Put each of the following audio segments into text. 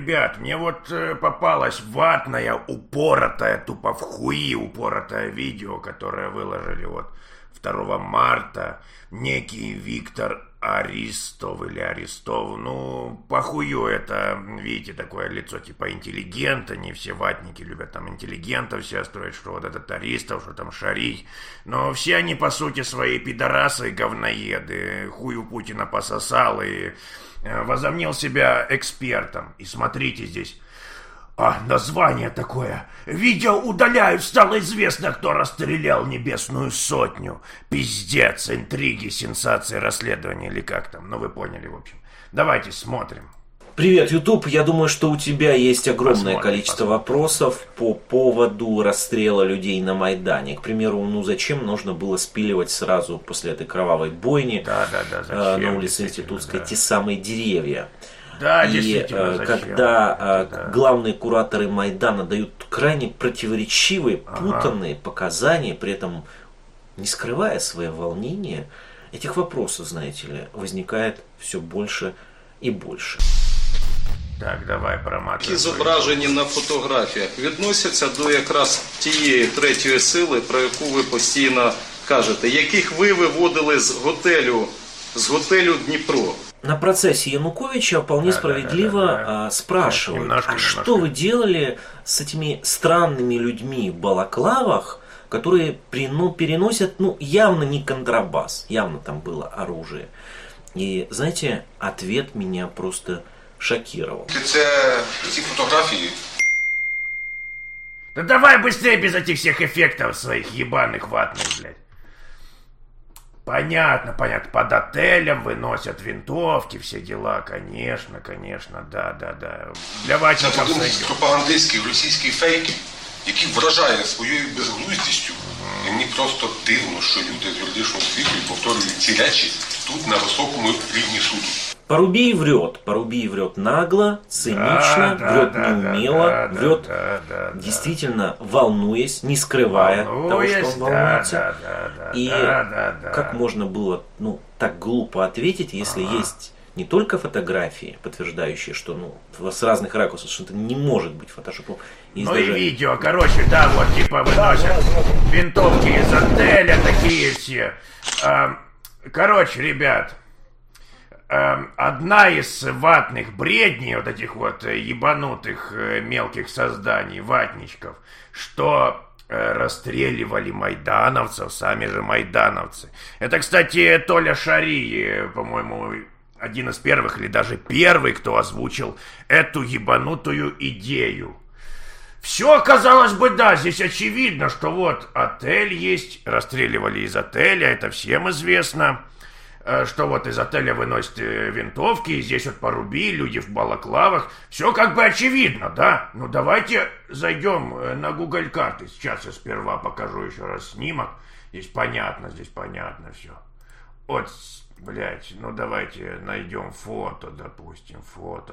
ребят, мне вот попалось ватное, упоротое, тупо в хуи упоротое видео, которое выложили вот 2 марта некий Виктор Аристов или Арестов. Ну, похую это, видите, такое лицо типа интеллигента. Не все ватники любят там интеллигентов все строить, что вот этот Аристов, что там шарить. Но все они по сути свои пидорасы и говноеды. Хую Путина пососал и возомнил себя экспертом. И смотрите здесь. Название такое. Видео удаляют, стало известно, кто расстрелял Небесную Сотню. Пиздец, интриги, сенсации, расследования или как там. Ну вы поняли, в общем. Давайте смотрим. Привет, YouTube. Я думаю, что у тебя есть огромное количество вопросов по поводу расстрела людей на Майдане. К примеру, зачем нужно было спиливать сразу после этой кровавой бойни на улице Институтской те самые деревья? Да, и когда главные кураторы Майдана дают крайне противоречивые, путанные показания, при этом не скрывая свое волнение, этих вопросов, знаете ли, возникает все больше і більше. Так, давай проматуємо. Які зображені на фотографіях відносяться до якраз тієї третьої сили, про яку ви постійно кажете, яких ви виводили з готелю Дніпро. На процессе Януковича вполне справедливо спрашивают, что вы делали с этими странными людьми в балаклавах, которые переносят, явно не контрабас, явно там было оружие. И, знаете, ответ меня просто шокировал. Эти фотографии. Да давай быстрее без этих всех эффектов своих ебаных ватных, блядь. Понятно. Под отелем выносят винтовки, все дела, конечно, да. Для ватников це пропагандистські російські фейки, які вражає своєю безглуздістю. І мені просто дивно, що люди з юридичного світу повторюють ці речі тут, на високому рівні суду. Парубий врет нагло, цинично, врет неумело, врет действительно волнуясь, не скрывая того, что он волнуется. И как можно было так глупо ответить, если есть не только фотографии, подтверждающие, что с разных ракурсов, что это не может быть фотошопом. Даже... и видео, вот типа выносят винтовки из отеля, такие все. Ребят, одна из ватных бредней, вот этих вот ебанутых мелких созданий, ватничков, что расстреливали майдановцев, сами же майдановцы. Это, кстати, Толя Шарий, по-моему, один из первых или даже первый, кто озвучил эту ебанутую идею. Все, казалось бы, да, здесь очевидно, что вот отель есть, расстреливали из отеля, это всем известно. Что вот из отеля выносят винтовки, и здесь вот Парубий, люди в балаклавах. Все как бы очевидно, да? Ну давайте зайдем на Google карты. Сейчас я сперва покажу еще раз снимок. Здесь понятно все. Вот, блядь, давайте найдем фото, допустим, фото.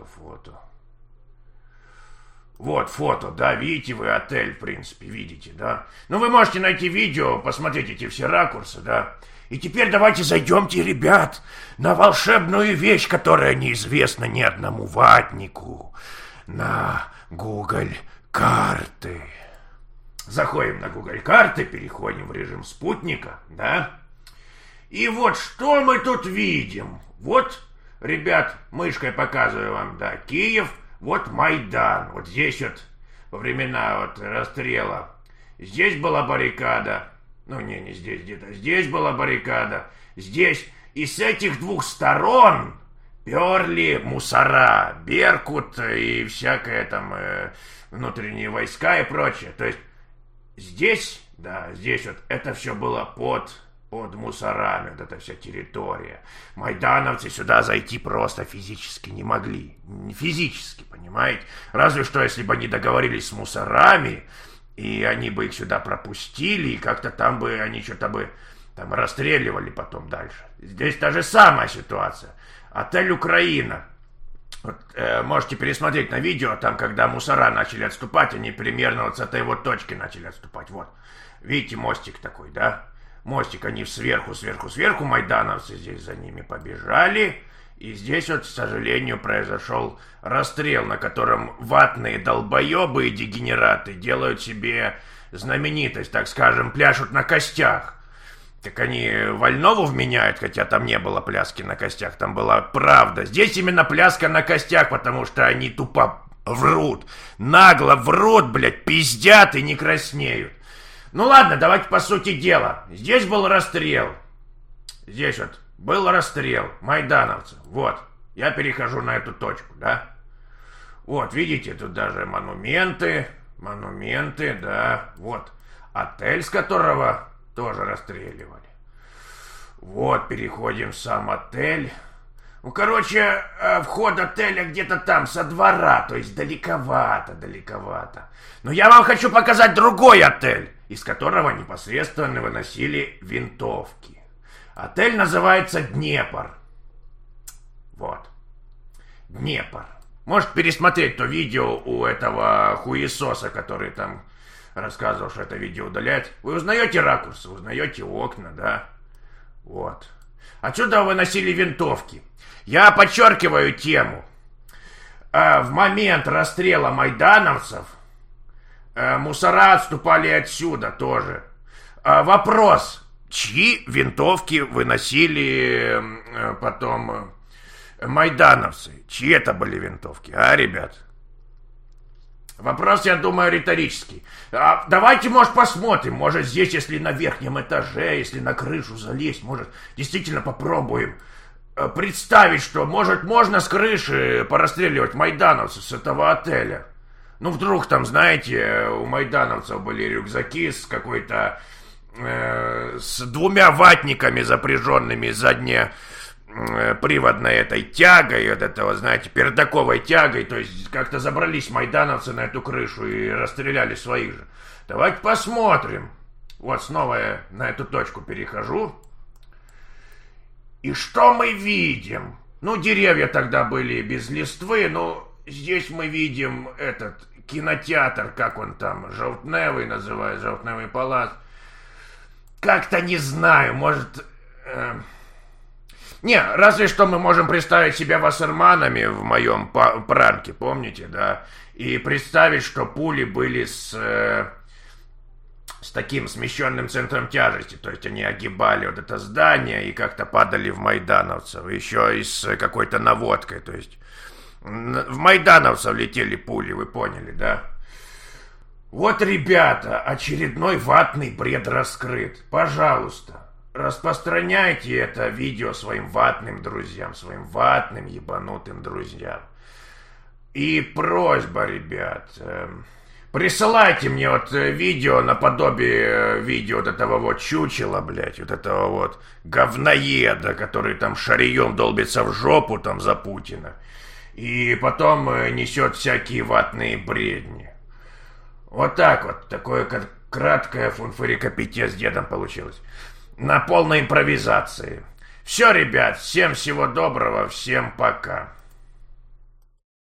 Вот фото, да, видите вы отель, в принципе, видите, да? Вы можете найти видео, посмотреть эти все ракурсы, да? И теперь давайте зайдемте, ребят, на волшебную вещь, которая неизвестна ни одному ватнику. На Google карты. Заходим на Google карты, переходим в режим спутника, да? И вот что мы тут видим. Вот, ребят, мышкой показываю вам, да, Киев, вот Майдан. Вот здесь вот во времена вот расстрела. Здесь была баррикада. Не здесь, где-то. Здесь была баррикада. Здесь. И с этих двух сторон перли мусора, Беркут и всякое там внутренние войска и прочее. То есть здесь, да, здесь вот это все было под мусорами, вот эта вся территория. Майдановцы сюда зайти просто физически не могли. Физически, понимаете? Разве что, если бы они договорились с мусорами, и они бы их сюда пропустили, и как-то там бы они что-то бы там расстреливали потом дальше. Здесь та же самая ситуация. Отель «Украина». Вот, можете пересмотреть на видео, там, когда мусора начали отступать, они примерно вот с этой вот точки начали отступать. Вот. Видите, мостик такой, да? Мостик, они сверху, майдановцы здесь за ними побежали. И здесь вот, к сожалению, произошел расстрел, на котором ватные долбоебы и дегенераты делают себе знаменитость, так скажем, пляшут на костях. Так они Вольнову вменяют, хотя там не было пляски на костях, там была правда. Здесь именно пляска на костях, потому что они тупо врут. Нагло врут, блядь, пиздят и не краснеют. Ну ладно, давайте по сути дела. Здесь был расстрел. Здесь вот был расстрел майдановцев. Вот, я перехожу на эту точку, да. Вот, видите, тут даже монументы, да. Вот, отель, с которого тоже расстреливали. Вот, переходим в сам отель. Ну, короче, вход отеля где-то там, со двора, то есть далековато. Но я вам хочу показать другой отель, из которого непосредственно выносили винтовки. Отель называется Днепр. Вот. Днепр. Может пересмотреть то видео у этого хуесоса, который там рассказывал, что это видео удалять. Вы узнаете ракурсы, узнаете окна, да? Вот. Отсюда выносили винтовки. Я подчеркиваю тему. В момент расстрела майдановцев мусора отступали отсюда тоже. Вопрос. Чьи винтовки выносили потом майдановцы? Чьи это были винтовки, ребят? Вопрос, я думаю, риторический. Давайте, может, посмотрим. Может, здесь, если на верхнем этаже, если на крышу залезть, может, действительно попробуем представить, что, может, можно с крыши порастреливать майдановцев с этого отеля. Ну, вдруг там, знаете, у майдановцев были рюкзаки с какой-то... с 2 ватниками, запряженными заднеприводной этой тягой, вот этого, знаете, пердаковой тягой, то есть как-то забрались майдановцы на эту крышу и расстреляли своих же. Давайте посмотрим. Вот снова я на эту точку перехожу. И что мы видим? Ну, деревья тогда были без листвы, но здесь мы видим этот кинотеатр, как он там, Жовтневый называется, Жовтневый палац. Как-то не знаю, может... Не, разве что мы можем представить себя вассерманами в моем пранке, помните, да? И представить, что пули были с таким смещенным центром тяжести. То есть они огибали вот это здание и как-то падали в майдановцев. Еще и с какой-то наводкой. То есть в майдановцев летели пули, вы поняли, да? Вот, ребята, очередной ватный бред раскрыт. Пожалуйста, распространяйте это видео своим ватным друзьям, своим ватным ебанутым друзьям. И просьба, ребят, присылайте мне вот видео наподобие видео вот этого вот чучела, блядь, вот этого вот говноеда, который там шарием долбится в жопу там за Путина. И потом несет всякие ватные бредни. Вот так вот, такое краткое фунфырикопитие с дедом получилось. На полной импровизации. Все, ребят, всем всего доброго, всем пока.